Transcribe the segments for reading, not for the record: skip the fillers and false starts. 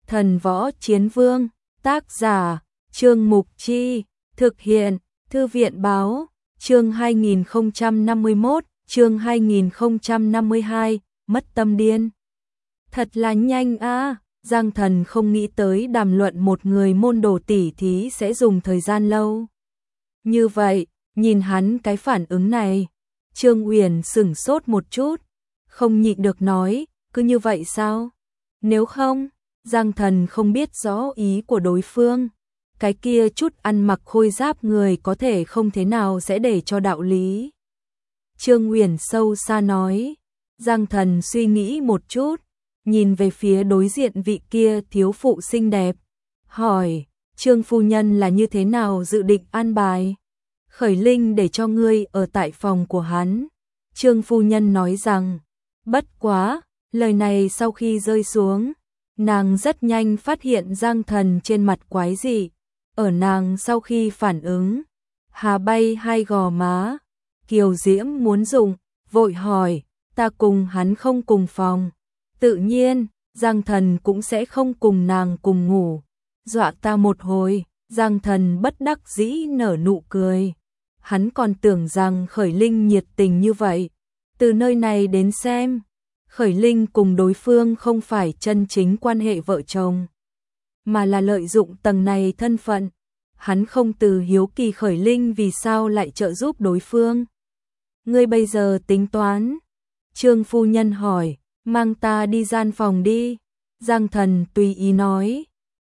Thần Võ Chiến Vương, tác giả, Trương Mục Chi, thực hiện, Thư viện Báo, chương 2051, chương 2052, mất tâm điên. Thật là nhanh a. Giang Thần không nghĩ tới đàm luận một người môn đồ tỷ thí sẽ dùng thời gian lâu. Như vậy, nhìn hắn cái phản ứng này, Trương Uyển sửng sốt một chút, không nhịn được nói, cứ như vậy sao? Nếu không, Giang Thần không biết rõ ý của đối phương. Cái kia chút ăn mặc khôi giáp người có thể không thế nào sẽ để cho đạo lý. Trương Uyển sâu xa nói. Giang Thần suy nghĩ một chút, nhìn về phía đối diện vị kia thiếu phụ xinh đẹp, hỏi, Trương phu nhân là như thế nào dự định an bài? Khởi Linh để cho ngươi ở tại phòng của hắn. Trương phu nhân nói rằng, bất quá, lời này sau khi rơi xuống, nàng rất nhanh phát hiện Giang Thần trên mặt quái dị. Ở nàng sau khi phản ứng, hà bay hai gò má, kiều diễm muốn dùng, vội hỏi, ta cùng hắn không cùng phòng. Tự nhiên, Giang Thần cũng sẽ không cùng nàng cùng ngủ. Dọa ta một hồi, Giang Thần bất đắc dĩ nở nụ cười. Hắn còn tưởng rằng Khởi Linh nhiệt tình như vậy. Từ nơi này đến xem, Khởi Linh cùng đối phương không phải chân chính quan hệ vợ chồng, mà là lợi dụng tầng này thân phận. Hắn không từ hiếu kỳ Khởi Linh vì sao lại trợ giúp đối phương. Ngươi bây giờ tính toán? Trương phu nhân hỏi, mang ta đi gian phòng đi. Giang Thần tùy ý nói,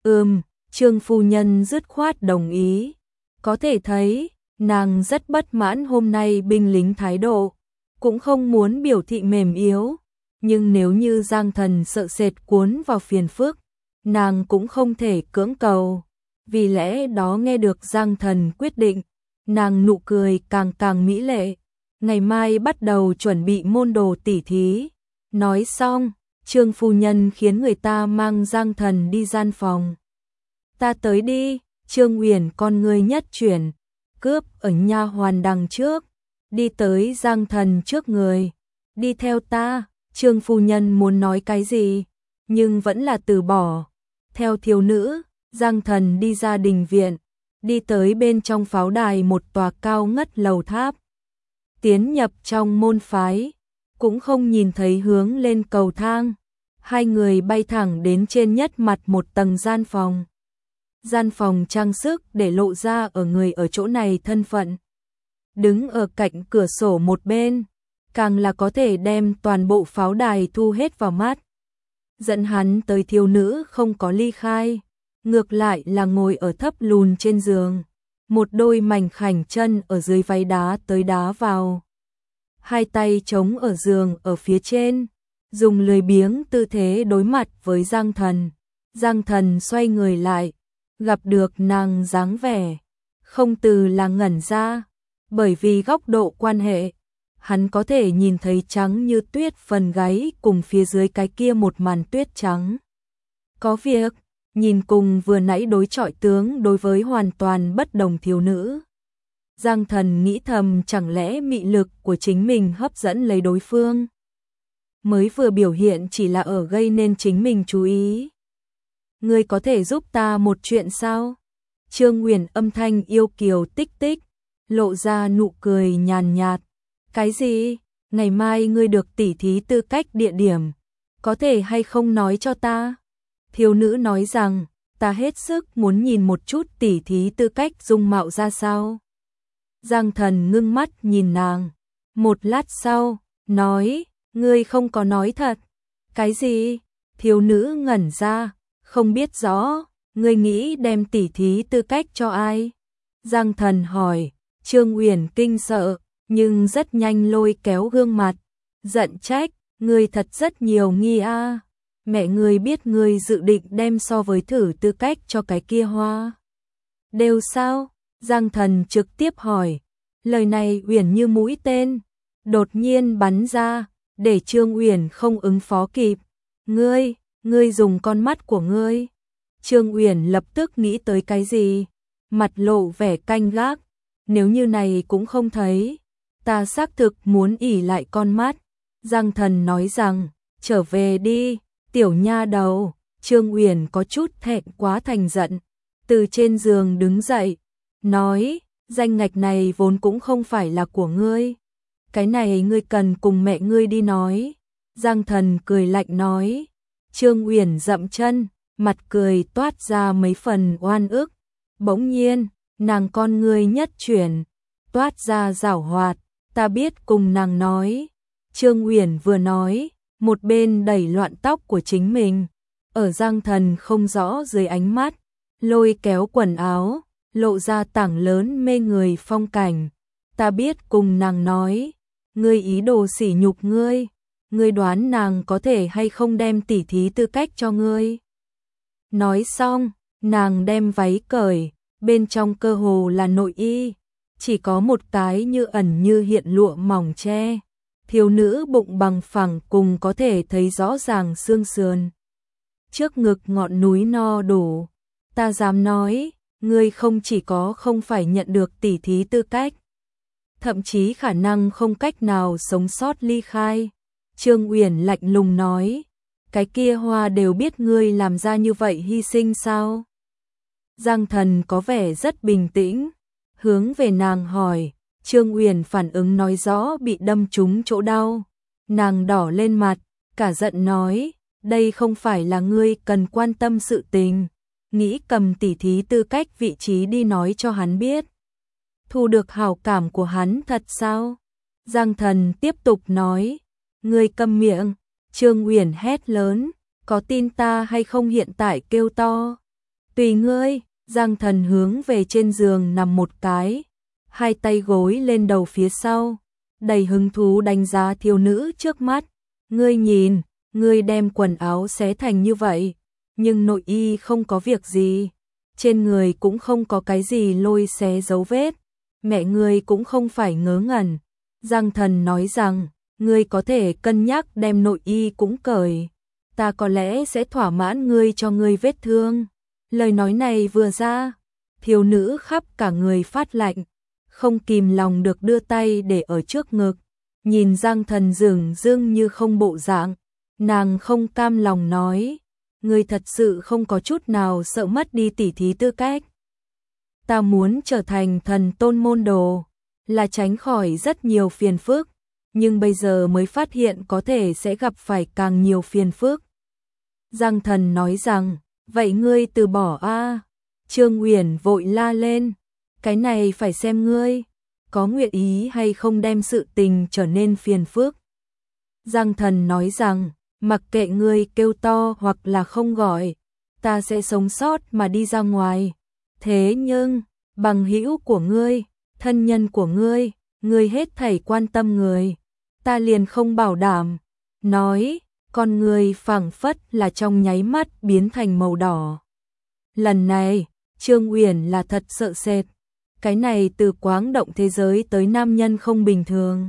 Trương phu nhân dứt khoát đồng ý. Có thể thấy, nàng rất bất mãn hôm nay binh lính thái độ, cũng không muốn biểu thị mềm yếu. Nhưng nếu như Giang Thần sợ sệt cuốn vào phiền phức, nàng cũng không thể cưỡng cầu. Vì lẽ đó nghe được Giang Thần quyết định, nàng nụ cười càng càng mỹ lệ. Ngày mai bắt đầu chuẩn bị môn đồ tỉ thí. Nói xong, Trương phu nhân khiến người ta mang Giang Thần đi gian phòng. Ta tới đi. Trương Uyển con người nhất chuyển, cướp ở nha hoàn đằng trước, đi tới Giang Thần trước người. Đi theo ta. Trương phu nhân muốn nói cái gì, nhưng vẫn là từ bỏ. Theo thiếu nữ, Giang Thần đi ra đình viện, đi tới bên trong pháo đài một tòa cao ngất lầu tháp. Tiến nhập trong môn phái, cũng không nhìn thấy hướng lên cầu thang. Hai người bay thẳng đến trên nhất mặt một tầng gian phòng. Gian phòng trang sức để lộ ra ở người ở chỗ này thân phận. Đứng ở cạnh cửa sổ một bên, càng là có thể đem toàn bộ pháo đài thu hết vào mắt. Dẫn hắn tới thiếu nữ không có ly khai, ngược lại là ngồi ở thấp lùn trên giường, một đôi mảnh khảnh chân ở dưới váy đá tới đá vào. Hai tay chống ở giường ở phía trên, dùng lười biếng tư thế đối mặt với Giang Thần. Giang Thần xoay người lại, gặp được nàng dáng vẻ, không từ là ngẩn ra, bởi vì góc độ quan hệ, hắn có thể nhìn thấy trắng như tuyết phần gáy cùng phía dưới cái kia một màn tuyết trắng. Có việc, nhìn cùng vừa nãy đối chọi tướng đối với hoàn toàn bất đồng thiếu nữ. Giang Thần nghĩ thầm chẳng lẽ mị lực của chính mình hấp dẫn lấy đối phương. Mới vừa biểu hiện chỉ là ở gây nên chính mình chú ý. Ngươi có thể giúp ta một chuyện sao? Trương Uyển âm thanh yêu kiều tích tích, lộ ra nụ cười nhàn nhạt. Cái gì? Ngày mai ngươi được tỉ thí tư cách địa điểm, có thể hay không nói cho ta? Thiếu nữ nói rằng, ta hết sức muốn nhìn một chút tỉ thí tư cách dung mạo ra sao. Giang Thần ngưng mắt nhìn nàng, một lát sau, nói, ngươi không có nói thật. Cái gì? Thiếu nữ ngẩn ra, không biết rõ, ngươi nghĩ đem tỉ thí tư cách cho ai? Giang Thần hỏi. Trương Uyển kinh sợ, nhưng rất nhanh lôi kéo gương mặt, giận trách, ngươi thật rất nhiều nghi a. Mẹ ngươi biết ngươi dự định đem so với thử tư cách cho cái kia hoa đều sao? Giang Thần trực tiếp hỏi. Lời này Uyển như mũi tên, đột nhiên bắn ra, để Trương Uyển không ứng phó kịp. Ngươi dùng con mắt của ngươi. Trương Uyển lập tức nghĩ tới cái gì, mặt lộ vẻ canh gác. Nếu như này cũng không thấy, ta xác thực muốn ỉ lại con mắt. Giang Thần nói rằng, trở về đi, tiểu nha đầu, Trương Uyển có chút thẹn quá thành giận, từ trên giường đứng dậy, nói, danh ngạch này vốn cũng không phải là của ngươi. Cái này ngươi cần cùng mẹ ngươi đi nói. Giang Thần cười lạnh nói. Trương Uyển dậm chân, mặt cười toát ra mấy phần oan ức. Bỗng nhiên, nàng con ngươi nhất chuyển, toát ra giảo hoạt, ta biết cùng nàng nói. Trương Uyển vừa nói, một bên đẩy loạn tóc của chính mình, ở Giang Thần không rõ dưới ánh mắt, lôi kéo quần áo, lộ ra tảng lớn mê người phong cảnh. Ta biết cùng nàng nói, ngươi ý đồ sỉ nhục ngươi, ngươi đoán nàng có thể hay không đem tỉ thí tư cách cho ngươi. Nói xong, nàng đem váy cởi, bên trong cơ hồ là nội y, chỉ có một cái như ẩn như hiện lụa mỏng che. Thiếu nữ bụng bằng phẳng cùng có thể thấy rõ ràng xương sườn. Trước ngực ngọn núi no đủ, ta dám nói, ngươi không chỉ có không phải nhận được tỉ thí tư cách, thậm chí khả năng không cách nào sống sót ly khai. Trương Uyển lạnh lùng nói, cái kia hoa đều biết ngươi làm ra như vậy hy sinh sao? Giang Thần có vẻ rất bình tĩnh, hướng về nàng hỏi. Trương Uyển phản ứng nói rõ bị đâm trúng chỗ đau. Nàng đỏ lên mặt, cả giận nói, đây không phải là ngươi cần quan tâm sự tình, nghĩ cầm tỉ thí tư cách vị trí đi nói cho hắn biết. Thu được hảo cảm của hắn thật sao? Giang Thần tiếp tục nói, ngươi câm miệng. Trương Uyển hét lớn, có tin ta hay không hiện tại kêu to? Tùy ngươi. Giang Thần hướng về trên giường nằm một cái, hai tay gối lên đầu phía sau, đầy hứng thú đánh giá thiếu nữ trước mắt. Ngươi nhìn, ngươi đem quần áo xé thành như vậy, nhưng nội y không có việc gì, trên người cũng không có cái gì lôi xé dấu vết, mẹ ngươi cũng không phải ngớ ngẩn. Giang Thần nói rằng, ngươi có thể cân nhắc đem nội y cũng cởi, ta có lẽ sẽ thỏa mãn ngươi cho ngươi vết thương. Lời nói này vừa ra, thiếu nữ khắp cả người phát lạnh, không kìm lòng được đưa tay để ở trước ngực, nhìn Giang Thần dửng dưng như không bộ dạng, nàng không cam lòng nói, ngươi thật sự không có chút nào sợ mất đi tỉ thí tư cách. Ta muốn trở thành thần tôn môn đồ, là tránh khỏi rất nhiều phiền phức, nhưng bây giờ mới phát hiện có thể sẽ gặp phải càng nhiều phiền phức. Giang Thần nói rằng, vậy ngươi từ bỏ a? Trương Uyển vội la lên, cái này phải xem ngươi có nguyện ý hay không đem sự tình trở nên phiền phức. Giang Thần nói rằng, mặc kệ ngươi kêu to hoặc là không gọi, ta sẽ sống sót mà đi ra ngoài. Thế nhưng, bằng hữu của ngươi, thân nhân của ngươi hết thảy quan tâm người, ta liền không bảo đảm. Nói, con người phảng phất là trong nháy mắt biến thành màu đỏ. Lần này, Trương Uyển là thật sợ sệt. Cái này từ quáng động thế giới tới nam nhân không bình thường.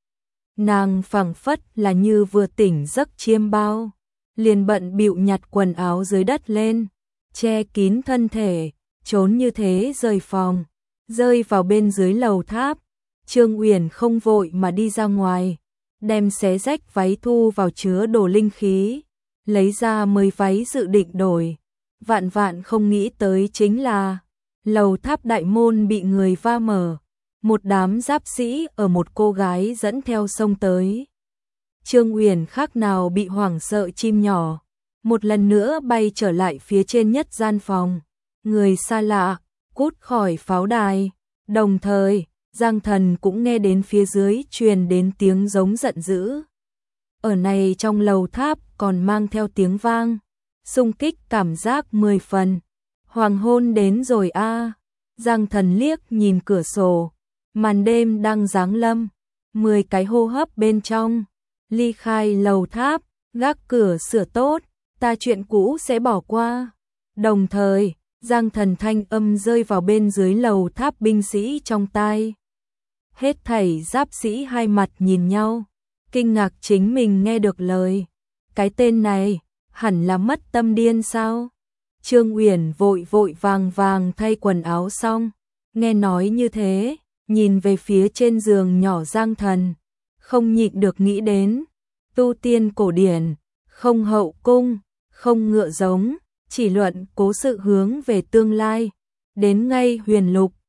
Nàng phảng phất là như vừa tỉnh giấc chiêm bao, liền bận bịu nhặt quần áo dưới đất lên, che kín thân thể, trốn như thế rời phòng, rơi vào bên dưới lầu tháp. Trương Uyển không vội mà đi ra ngoài, đem xé rách váy thu vào chứa đồ linh khí, lấy ra mới váy dự định đổi. Vạn vạn không nghĩ tới chính là lầu tháp đại môn bị người va mở, một đám giáp sĩ ở một cô gái dẫn theo xông tới. Trương Uyển khác nào bị hoảng sợ chim nhỏ, một lần nữa bay trở lại phía trên nhất gian phòng. Người xa lạ, cút khỏi pháo đài. Đồng thời, Giang Thần cũng nghe đến phía dưới truyền đến tiếng giống giận dữ. Ở này trong lầu tháp còn mang theo tiếng vang, xung kích cảm giác 10 phần. Hoàng hôn đến rồi a. Giang Thần liếc nhìn cửa sổ, màn đêm đang giáng lâm, 10 cái hô hấp bên trong, ly khai lầu tháp, gác cửa sửa tốt, ta chuyện cũ sẽ bỏ qua. Đồng thời, Giang Thần thanh âm rơi vào bên dưới lầu tháp binh sĩ trong tai. Hết thảy giáp sĩ hai mặt nhìn nhau, kinh ngạc chính mình nghe được lời. Cái tên này, hẳn là mất tâm điên sao? Trương Uyển vội vội vàng vàng thay quần áo xong, nghe nói như thế, nhìn về phía trên giường nhỏ Giang Thần, không nhịn được nghĩ đến, tu tiên cổ điển, không hậu cung, không ngựa giống, chỉ luận cố sự hướng về tương lai. Đến ngay huyền lục,